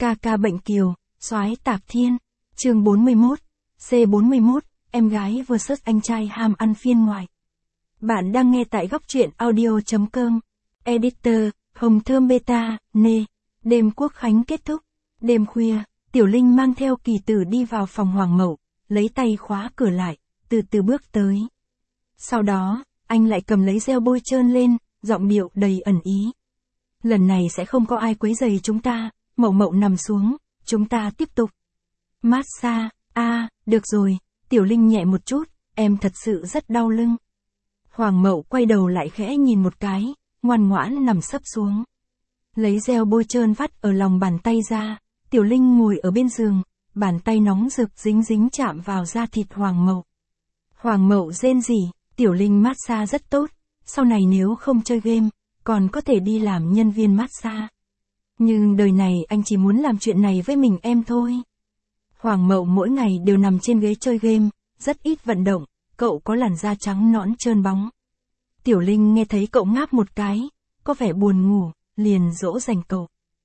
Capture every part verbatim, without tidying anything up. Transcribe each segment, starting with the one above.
Ca ca bệnh kiều, soái tạp thiên, chương bốn mươi mốt, C bốn mươi mốt, em gái versus anh trai ham ăn phiên ngoài. Bạn đang nghe tại góc truyện audio.com. Editor, Hồng Thơm Beta, nê. Đêm Quốc Khánh kết thúc. Đêm khuya, Tiểu Linh mang theo Kỳ Tử đi vào phòng Hoàng Mậu, lấy tay khóa cửa lại, từ từ bước tới. Sau đó, anh lại cầm lấy gel bôi trơn lên, giọng điệu đầy ẩn ý. Lần này sẽ không có ai quấy rầy chúng ta, Mậu Mậu nằm xuống, chúng ta tiếp tục. Massage, a, được rồi, Tiểu Linh nhẹ một chút, em thật sự rất đau lưng. Hoàng Mậu quay đầu lại khẽ nhìn một cái, ngoan ngoãn nằm sấp xuống. Lấy gel bôi trơn vắt ở lòng bàn tay ra, Tiểu Linh ngồi ở bên giường, bàn tay nóng rực dính dính chạm vào da thịt Hoàng Mậu. Hoàng Mậu rên rỉ, Tiểu Linh massage rất tốt, sau này nếu không chơi game, còn có thể đi làm nhân viên massage. Nhưng đời này anh chỉ muốn làm chuyện này với mình em thôi. Hoàng Mậu mỗi ngày đều nằm trên ghế chơi game, rất ít vận động, cậu có làn da trắng nõn trơn bóng. Tiểu Linh nghe thấy cậu ngáp một cái, có vẻ buồn ngủ, liền dỗ dành cậu.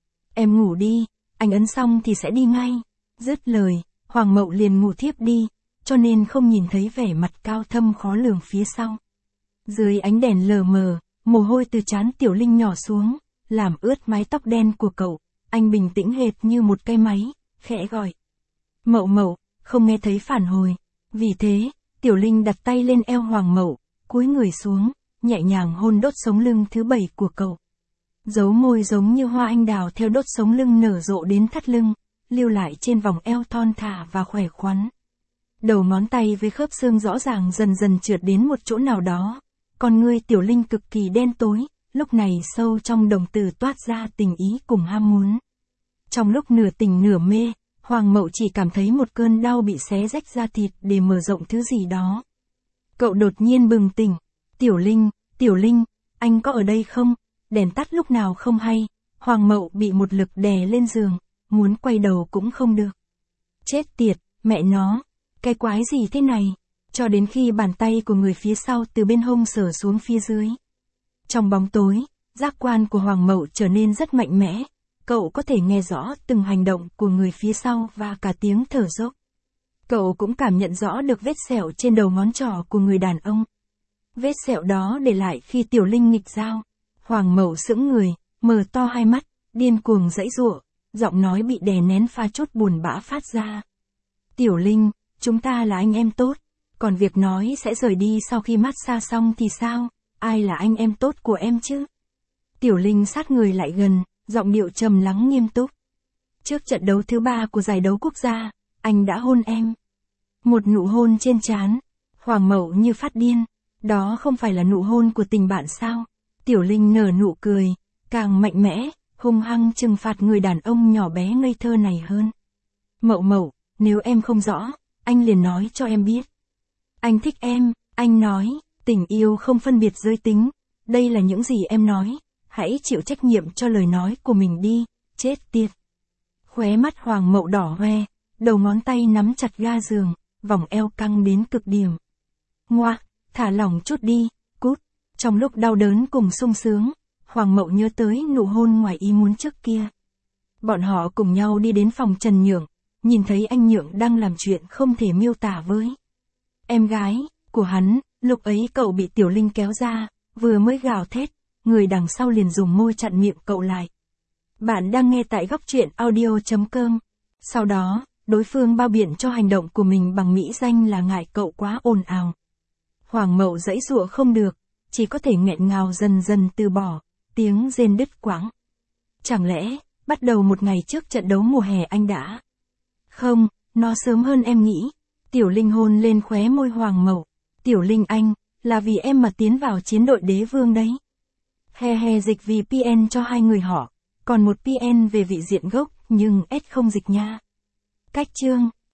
Em ngủ đi, anh ấn xong thì sẽ đi ngay. Dứt lời, Hoàng Mậu liền ngủ thiếp đi, cho nên không nhìn thấy vẻ mặt cao thâm khó lường phía sau. Dưới ánh đèn lờ mờ, mồ hôi từ trán Tiểu Linh nhỏ xuống, làm ướt mái tóc đen của cậu. Anh bình tĩnh hệt như một cây máy, khẽ gọi. Mậu Mậu, không nghe thấy phản hồi. Vì thế, Tiểu Linh đặt tay lên eo Hoàng Mậu, cúi người xuống, nhẹ nhàng hôn đốt sống lưng thứ bảy của cậu. Dấu môi giống như hoa anh đào theo đốt sống lưng nở rộ đến thắt lưng, lưu lại trên vòng eo thon thả và khỏe khoắn. Đầu ngón tay với khớp xương rõ ràng dần dần trượt đến một chỗ nào đó. Con ngươi Tiểu Linh cực kỳ đen tối, lúc này sâu trong đồng tử toát ra tình ý cùng ham muốn. Trong lúc nửa tỉnh nửa mê, Hoàng Mậu chỉ cảm thấy một cơn đau bị xé rách da thịt để mở rộng thứ gì đó. Cậu đột nhiên bừng tỉnh. Tiểu Linh, Tiểu Linh, anh có ở đây không? Đèn tắt lúc nào không hay. Hoàng Mậu bị một lực đè lên giường, muốn quay đầu cũng không được. Chết tiệt, mẹ nó, cái quái gì thế này? Cho đến khi bàn tay của người phía sau từ bên hông sờ xuống phía dưới. Trong bóng tối, giác quan của Hoàng Mậu trở nên rất mạnh mẽ. Cậu có thể nghe rõ từng hành động của người phía sau và cả tiếng thở dốc. Cậu cũng cảm nhận rõ được vết sẹo trên đầu ngón trỏ của người đàn ông. Vết sẹo đó để lại khi Tiểu Linh nghịch dao. Hoàng Mậu sững người, mở to hai mắt, điên cuồng giãy giụa, giọng nói bị đè nén pha chút buồn bã phát ra. Tiểu Linh, chúng ta là anh em tốt, còn việc nói sẽ rời đi sau khi massage xong thì sao? Ai là anh em tốt của em chứ? Tiểu Linh sát người lại gần, giọng điệu trầm lắng nghiêm túc. Trước trận đấu thứ ba của giải đấu quốc gia, anh đã hôn em. Một nụ hôn trên trán. Hoàng Mậu như phát điên. Đó không phải là nụ hôn của tình bạn sao? Tiểu Linh nở nụ cười, càng mạnh mẽ, hung hăng trừng phạt người đàn ông nhỏ bé ngây thơ này hơn. Mậu Mậu, nếu em không rõ, anh liền nói cho em biết. Anh thích em, anh nói, tình yêu không phân biệt giới tính. Đây là những gì em nói. Hãy chịu trách nhiệm cho lời nói của mình đi, chết tiệt. Khóe mắt Hoàng Mậu đỏ hoe, đầu ngón tay nắm chặt ga giường, vòng eo căng đến cực điểm. Ngoa, thả lỏng chút đi, cút. Trong lúc đau đớn cùng sung sướng, Hoàng Mậu nhớ tới nụ hôn ngoài ý muốn trước kia. Bọn họ cùng nhau đi đến phòng Trần Nhượng, nhìn thấy anh Nhượng đang làm chuyện không thể miêu tả với em gái của hắn. Lúc ấy cậu bị Tiểu Linh kéo ra, vừa mới gào thét, người đằng sau liền dùng môi chặn miệng cậu lại. Bạn đang nghe tại góc truyện audio.com. Sau đó, đối phương bao biện cho hành động của mình bằng mỹ danh là ngại cậu quá ồn ào. Hoàng Mậu giãy giụa không được, chỉ có thể nghẹn ngào dần dần từ bỏ, tiếng rên đứt quãng. Chẳng lẽ, bắt đầu một ngày trước trận đấu mùa hè anh đã? Không, nó sớm hơn em nghĩ. Tiểu Linh hôn lên khóe môi Hoàng Mậu. Tiểu Linh anh, là vì em mà tiến vào chiến đội đế vương đấy. He he dịch vì pê en cho hai người họ, còn một pê en về vị diện gốc, nhưng S không dịch nha. Cách chương,